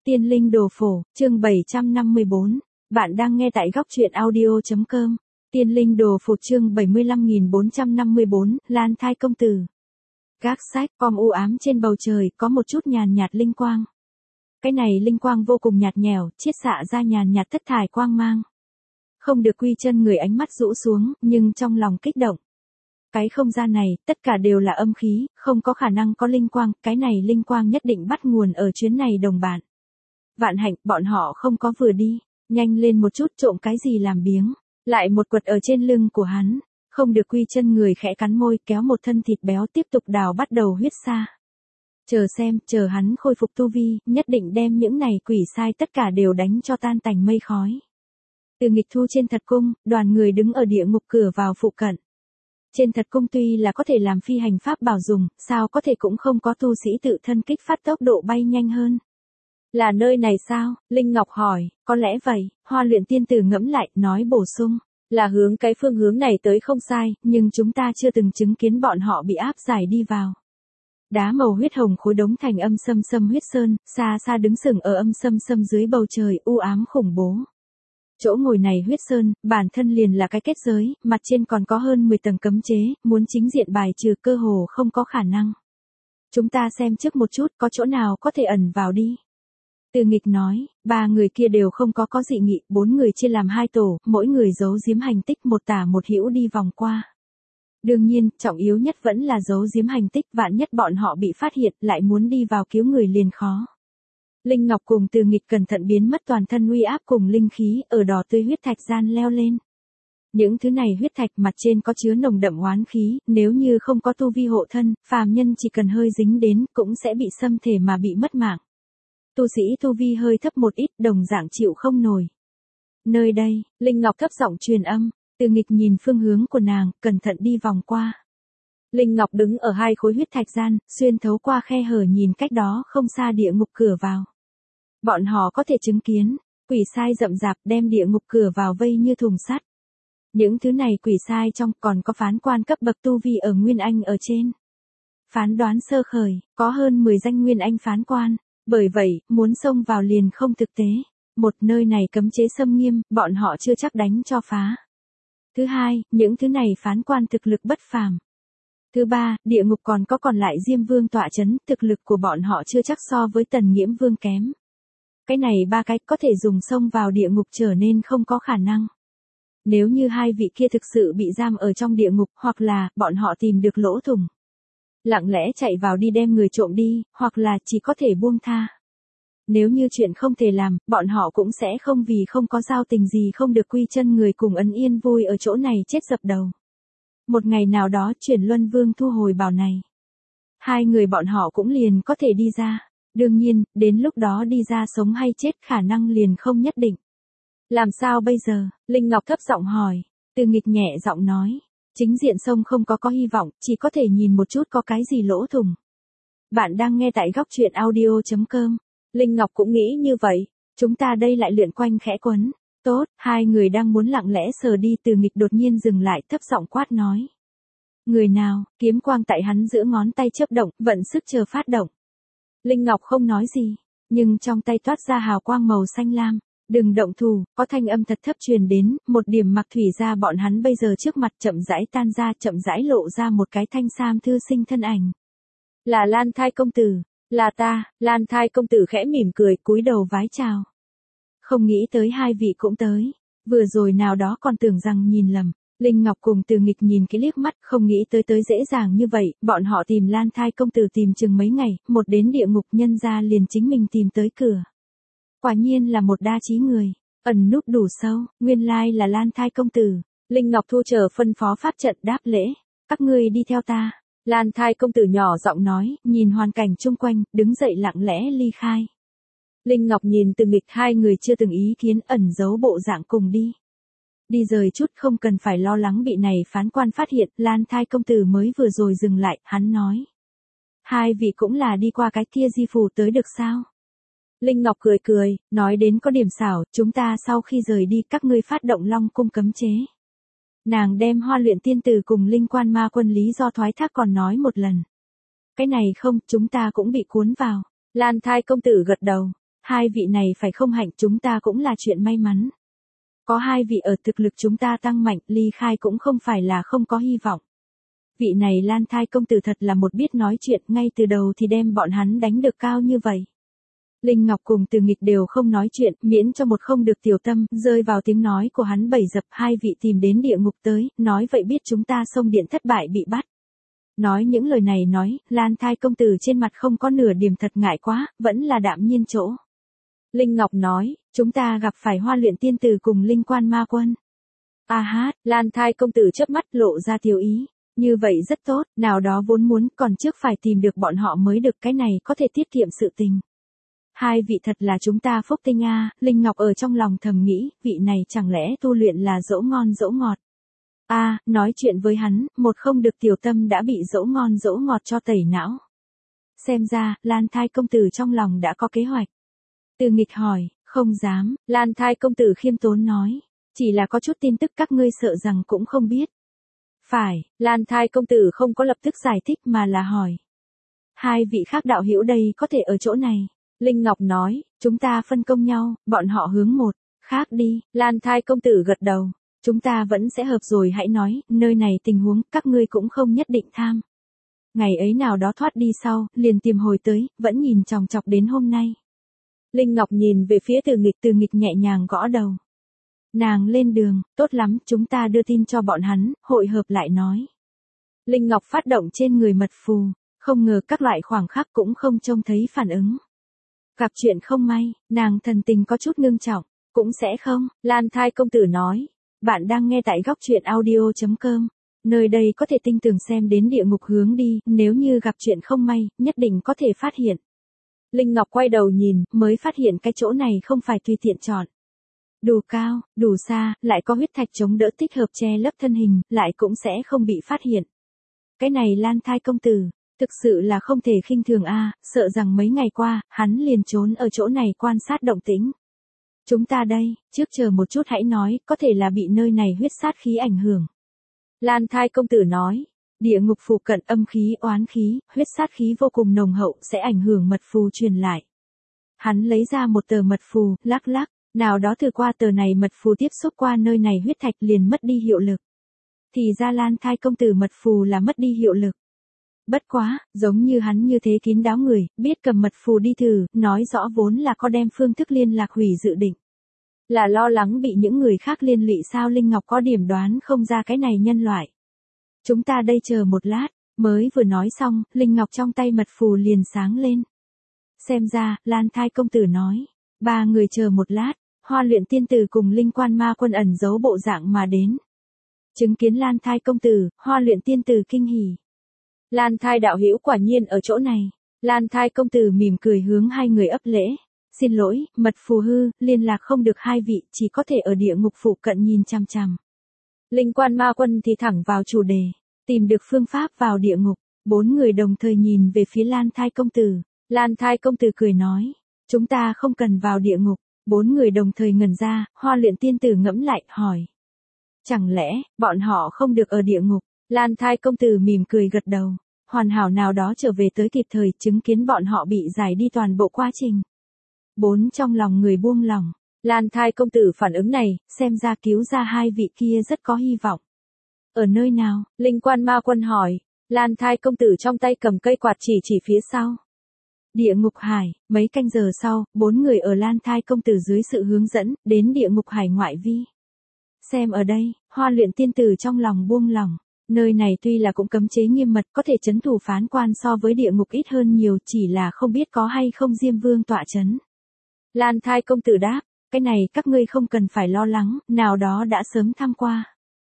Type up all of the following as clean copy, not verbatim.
Tiên linh đồ phổ, chương 754. Bạn đang nghe tại góc truyện audio.com. Tiên linh đồ phổ chương 75454, Lan thai công tử. Gác sách, u ám trên bầu trời, có một chút nhàn nhạt linh quang. Cái này linh quang vô cùng nhạt nhẽo, chiết xạ ra nhàn nhạt thất thải quang mang. Không được quy chân người ánh mắt rũ xuống, nhưng trong lòng kích động. Cái không gian này, tất cả đều là âm khí, không có khả năng có linh quang, cái này linh quang nhất định bắt nguồn ở chuyến này đồng bạn. Vạn hạnh, bọn họ không có vừa đi, nhanh lên một chút trộm cái gì làm biếng, lại một quật ở trên lưng của hắn, không được quy chân người khẽ cắn môi kéo một thân thịt béo tiếp tục đào bắt đầu huyết sa. Chờ xem, chờ hắn khôi phục tu vi, nhất định đem những này quỷ sai tất cả đều đánh cho tan tành mây khói. Từ Nghịch Thu trên thật cung, đoàn người đứng ở địa ngục cửa vào phụ cận. Trên thật cung tuy là có thể làm phi hành pháp bảo dùng, sao có thể cũng không có tu sĩ tự thân kích phát tốc độ bay nhanh hơn. Là nơi này sao? Linh Ngọc hỏi, có lẽ vậy, Hoa Luyện tiên tử ngẫm lại, nói bổ sung, là hướng cái phương hướng này tới không sai, nhưng chúng ta chưa từng chứng kiến bọn họ bị áp giải đi vào. Đá màu huyết hồng khối đống thành âm sâm sâm huyết sơn, xa xa đứng sừng ở âm sâm sâm dưới bầu trời, u ám khủng bố. Chỗ ngồi này huyết sơn, bản thân liền là cái kết giới, mặt trên còn có hơn 10 tầng cấm chế, muốn chính diện bài trừ cơ hồ không có khả năng. Chúng ta xem trước một chút, có chỗ nào có thể ẩn vào đi. Từ Nghịch nói, 3 người kia đều không có dị nghị, 4 người chia làm 2 tổ, mỗi người giấu giếm hành tích một tả một hữu đi vòng qua. Đương nhiên, trọng yếu nhất vẫn là giấu giếm hành tích, vạn nhất bọn họ bị phát hiện, lại muốn đi vào cứu người liền khó. Linh Ngọc cùng Từ Nghịch cẩn thận biến mất toàn thân uy áp cùng linh khí, ở đỏ tươi huyết thạch gian leo lên. Những thứ này huyết thạch mặt trên có chứa nồng đậm oán khí, nếu như không có tu vi hộ thân, phàm nhân chỉ cần hơi dính đến, cũng sẽ bị xâm thể mà bị mất mạng. Tu sĩ tu vi hơi thấp một ít, đồng dạng chịu không nổi. Nơi đây, Linh Ngọc thấp giọng truyền âm, Từ Nghịch nhìn phương hướng của nàng, cẩn thận đi vòng qua. Linh Ngọc đứng ở 2 khối huyết thạch gian, xuyên thấu qua khe hở nhìn cách đó không xa địa ngục cửa vào. Bọn họ có thể chứng kiến, quỷ sai rậm rạp đem địa ngục cửa vào vây như thùng sắt. Những thứ này quỷ sai trong còn có phán quan cấp bậc tu vi ở Nguyên Anh ở trên. Phán đoán sơ khởi, có hơn 10 danh Nguyên Anh phán quan, bởi vậy, muốn xông vào liền không thực tế. Một, nơi này cấm chế xâm nghiêm, bọn họ chưa chắc đánh cho phá. Thứ hai, những thứ này phán quan thực lực bất phàm. Thứ ba, địa ngục còn lại Diêm Vương tọa chấn, thực lực của bọn họ chưa chắc so với Tần Nghiễm Vương kém. Cái này 3 cách có thể dùng xông vào địa ngục trở nên không có khả năng. Nếu như 2 vị kia thực sự bị giam ở trong địa ngục, hoặc là, bọn họ tìm được lỗ thủng. Lặng lẽ chạy vào đi đem người trộm đi, hoặc là chỉ có thể buông tha. Nếu như chuyện không thể làm, bọn họ cũng sẽ không vì không có giao tình gì không được quy chân người cùng ân yên vui ở chỗ này chết dập đầu. Một ngày nào đó Chuyển Luân Vương thu hồi bảo này. 2 người bọn họ cũng liền có thể đi ra. Đương nhiên, đến lúc đó đi ra sống hay chết khả năng liền không nhất định. Làm sao bây giờ? Linh Ngọc thấp giọng hỏi. Từ Nghịch nhẹ giọng nói. Chính diện sông không có hy vọng, chỉ có thể nhìn một chút có cái gì lỗ thủng. Bạn đang nghe tại góc truyện audio.com. Linh Ngọc cũng nghĩ như vậy. Chúng ta đây lại lượn quanh khẽ quấn. Tốt, 2 người đang muốn lặng lẽ sờ đi, Từ Nghịch đột nhiên dừng lại, thấp giọng quát nói. Người nào? Kiếm quang tại hắn giữa ngón tay chớp động, vận sức chờ phát động. Linh Ngọc không nói gì, nhưng trong tay toát ra hào quang màu xanh lam. Đừng động thủ, có thanh âm thật thấp truyền đến, một điểm mặc thủy ra bọn hắn bây giờ trước mặt chậm rãi tan ra, chậm rãi lộ ra một cái thanh sam thư sinh thân ảnh. Là Lan thai công tử, là ta. Lan thai công tử khẽ mỉm cười, cúi đầu vái chào. Không nghĩ tới 2 vị cũng tới, vừa rồi nào đó còn tưởng rằng nhìn lầm. Linh Ngọc cùng Từ Nghịch nhìn cái liếc mắt, không nghĩ tới dễ dàng như vậy, bọn họ tìm Lan thai công tử tìm chừng mấy ngày, một đến địa ngục nhân ra liền chính mình tìm tới cửa. Quả nhiên là một đa trí người, ẩn núp đủ sâu, nguyên lai là Lan thai công tử. Linh Ngọc thu chờ phân phó pháp trận đáp lễ, các ngươi đi theo ta. Lan thai công tử nhỏ giọng nói, nhìn hoàn cảnh chung quanh, đứng dậy lặng lẽ ly khai. Linh Ngọc nhìn Từ Nghịch, 2 người chưa từng ý kiến, ẩn giấu bộ dạng cùng đi. Đi rời chút, không cần phải lo lắng bị này phán quan phát hiện, Lan thai công tử mới vừa rồi dừng lại, hắn nói. 2 vị cũng là đi qua cái kia di phủ tới được sao? Linh Ngọc cười cười, nói đến có điểm xảo, chúng ta sau khi rời đi các ngươi phát động Long cung cấm chế. Nàng đem Hoa Luyện tiên tử cùng Linh Quan ma quân lý do thoái thác còn nói một lần. Cái này không, chúng ta cũng bị cuốn vào. Lan thai công tử gật đầu. Hai vị này phải không hạnh chúng ta cũng là chuyện may mắn. Có hai vị ở thực lực chúng ta tăng mạnh, ly khai cũng không phải là không có hy vọng. Vị này Lan Thai công tử thật là một biết nói chuyện, ngay từ đầu thì đem bọn hắn đánh được cao như vậy. Linh Ngọc cùng Từ Nghịch đều không nói chuyện, miễn cho một không được tiểu tâm, rơi vào tiếng nói của hắn bẩy dập, hai vị tìm đến địa ngục tới, nói vậy biết chúng ta xông điện thất bại bị bắt. Nói những lời này nói, Lan Thai công tử trên mặt không có nửa điểm thật ngại quá, vẫn là đạm nhiên chỗ. Linh Ngọc nói, chúng ta gặp phải Hoa Luyện tiên tử cùng Linh Quan Ma Quân. A hát, Lan Thai công tử chớp mắt lộ ra tiêu ý. Như vậy rất tốt, nào đó vốn muốn, còn trước phải tìm được bọn họ mới được, cái này có thể tiết kiệm sự tình. Hai vị thật là chúng ta phúc tinh a, Linh Ngọc ở trong lòng thầm nghĩ, vị này chẳng lẽ tu luyện là dỗ ngon dỗ ngọt. A, nói chuyện với hắn, một không được tiểu tâm đã bị dỗ ngon dỗ ngọt cho tẩy não. Xem ra, Lan Thai công tử trong lòng đã có kế hoạch. Từ Nghịch hỏi, không dám, Lan Thai công tử khiêm tốn nói, chỉ là có chút tin tức các ngươi sợ rằng cũng không biết. Phải, Lan Thai công tử không có lập tức giải thích mà là hỏi. Hai vị khác đạo hữu đây có thể ở chỗ này. Linh Ngọc nói, chúng ta phân công nhau, bọn họ hướng một, khác đi, Lan Thai công tử gật đầu. Chúng ta vẫn sẽ hợp rồi hãy nói, nơi này tình huống các ngươi cũng không nhất định tham. Ngày ấy nào đó thoát đi sau, liền tìm hồi tới, vẫn nhìn chòng chọc đến hôm nay. Linh Ngọc nhìn về phía Từ Nghịch nhẹ nhàng gõ đầu. Nàng lên đường, tốt lắm, chúng ta đưa tin cho bọn hắn, hội hợp lại nói. Linh Ngọc phát động trên người mật phù, không ngờ các loại khoảng khắc cũng không trông thấy phản ứng. Gặp chuyện không may, nàng thần tình có chút ngưng trọng, cũng sẽ không, Lan Thai công tử nói. Bạn đang nghe tại góc truyện audio.com, nơi đây có thể tinh tường xem đến địa ngục hướng đi, nếu như gặp chuyện không may, nhất định có thể phát hiện. Linh Ngọc quay đầu nhìn, mới phát hiện cái chỗ này không phải tùy tiện chọn. Đủ cao, đủ xa, lại có huyết thạch chống đỡ thích hợp che lấp thân hình, lại cũng sẽ không bị phát hiện. Cái này Lan Thai công tử, thực sự là không thể khinh thường a, sợ rằng mấy ngày qua, hắn liền trốn ở chỗ này quan sát động tĩnh. Chúng ta đây, trước chờ một chút hãy nói, có thể là bị nơi này huyết sát khí ảnh hưởng. Lan Thai công tử nói, địa ngục phụ cận âm khí oán khí, huyết sát khí vô cùng nồng hậu sẽ ảnh hưởng mật phù truyền lại. Hắn lấy ra một tờ mật phù, lắc lắc, nào đó từ qua tờ này mật phù tiếp xúc qua nơi này huyết thạch liền mất đi hiệu lực. Thì ra Lan Thai công tử mật phù là mất đi hiệu lực. Bất quá, giống như hắn như thế kín đáo người, biết cầm mật phù đi thử, nói rõ vốn là có đem phương thức liên lạc hủy dự định. Là lo lắng bị những người khác liên lụy sao Linh Ngọc có điểm đoán không ra cái này nhân loại. Chúng ta đây chờ một lát, mới vừa nói xong, Linh Ngọc trong tay mật phù liền sáng lên. Xem ra, Lan Thai công tử nói, ba người chờ một lát, Hoa Luyện tiên tử cùng Linh Quan Ma Quân ẩn giấu bộ dạng mà đến. Chứng kiến Lan Thai công tử, Hoa Luyện tiên tử kinh hỉ. Lan Thai đạo hữu quả nhiên ở chỗ này. Lan Thai công tử mỉm cười hướng hai người ấp lễ. Xin lỗi, mật phù hư, liên lạc không được hai vị, chỉ có thể ở địa ngục phụ cận nhìn chằm chằm. Linh Quan Ma Quân thì thẳng vào chủ đề, tìm được phương pháp vào địa ngục. Bốn người đồng thời nhìn về phía Lan Thai công tử. Lan Thai công tử cười nói, chúng ta không cần vào địa ngục. Bốn người đồng thời ngẩn ra, Hoa Luyện tiên tử ngẫm lại, hỏi. Chẳng lẽ, bọn họ không được ở địa ngục? Lan Thai công tử mỉm cười gật đầu, hoàn hảo nào đó trở về tới kịp thời chứng kiến bọn họ bị giải đi toàn bộ quá trình. Bốn trong lòng người buông lòng, Lan Thai công tử phản ứng này, xem ra cứu ra hai vị kia rất có hy vọng. Ở nơi nào? Linh Quan Ma Quân hỏi, Lan Thai công tử trong tay cầm cây quạt chỉ phía sau. Địa ngục hải, mấy canh giờ sau, bốn người ở Lan Thai công tử dưới sự hướng dẫn, đến địa ngục hải ngoại vi. Xem ở đây, Hoa Luyện tiên tử trong lòng buông lòng. Nơi này tuy là cũng cấm chế nghiêm mật có thể trấn thủ phán quan so với địa ngục ít hơn nhiều chỉ là không biết có hay không Diêm Vương tọa trấn. Lan Thai công tử đáp, cái này các ngươi không cần phải lo lắng, nào đó đã sớm tham qua.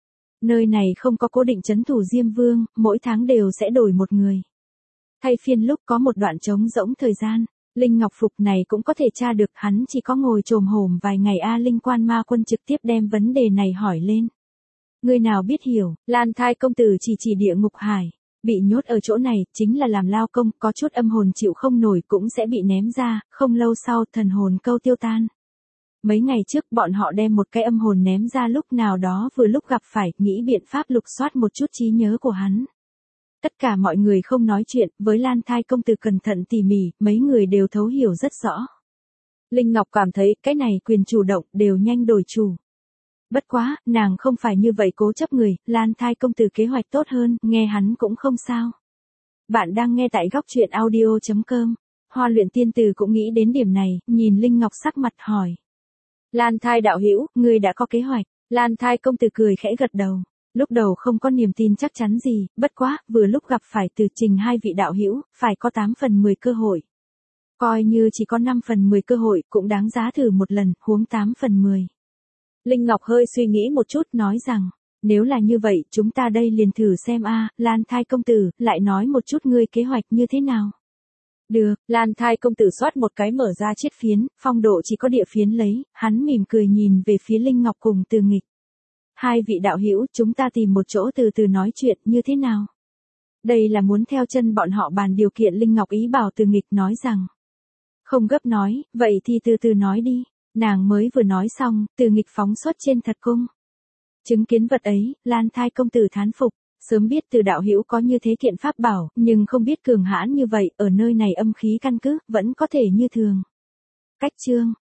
Nơi này không có cố định trấn thủ Diêm Vương, mỗi tháng đều sẽ đổi một người. Thay phiên lúc có một đoạn trống rỗng thời gian, Linh Ngọc Phục này cũng có thể tra được hắn chỉ có ngồi trồm hổm vài ngày Linh Quan Ma Quân trực tiếp đem vấn đề này hỏi lên. Người nào biết hiểu, Lan Thai công tử chỉ địa ngục hải, bị nhốt ở chỗ này, chính là làm lao công, có chút âm hồn chịu không nổi cũng sẽ bị ném ra, không lâu sau thần hồn câu tiêu tan. Mấy ngày trước bọn họ đem một cái âm hồn ném ra lúc nào đó vừa lúc gặp phải, nghĩ biện pháp lục soát một chút trí nhớ của hắn. Tất cả mọi người không nói chuyện, với Lan Thai công tử cẩn thận tỉ mỉ, mấy người đều thấu hiểu rất rõ. Linh Ngọc cảm thấy cái này quyền chủ động đều nhanh đổi chủ. Bất quá, nàng không phải như vậy cố chấp người, Lan thai công tử kế hoạch tốt hơn, nghe hắn cũng không sao. Bạn đang nghe tại góc truyện audio.com. Hoa Luyện tiên tử cũng nghĩ đến điểm này, nhìn Linh Ngọc sắc mặt hỏi. Lan thai đạo hữu, ngươi đã có kế hoạch. Lan thai công tử cười khẽ gật đầu. Lúc đầu không có niềm tin chắc chắn gì, bất quá, vừa lúc gặp phải Từ Trình hai vị đạo hữu, phải có 8 phần 10 cơ hội. Coi như chỉ có 5 phần 10 cơ hội, cũng đáng giá thử một lần, huống 8 phần 10. Linh Ngọc hơi suy nghĩ một chút nói rằng, nếu là như vậy, chúng ta đây liền thử xem Lan thai công tử, lại nói một chút ngươi kế hoạch như thế nào. Được, Lan thai công tử xoát một cái mở ra chiết phiến, phong độ chỉ có địa phiến lấy, hắn mỉm cười nhìn về phía Linh Ngọc cùng Từ Nghịch. Hai vị đạo hữu, chúng ta tìm một chỗ từ từ nói chuyện như thế nào? Đây là muốn theo chân bọn họ bàn điều kiện. Linh Ngọc ý bảo Từ Nghịch nói rằng. Không gấp nói, vậy thì từ từ nói đi. Nàng mới vừa nói xong, Từ Nghịch phóng xuất trên thật cung. Chứng kiến vật ấy, Lan thai công tử thán phục. Sớm biết Từ đạo hữu có như thế kiện pháp bảo, nhưng không biết cường hãn như vậy, ở nơi này âm khí căn cứ, vẫn có thể như thường. Cách chương.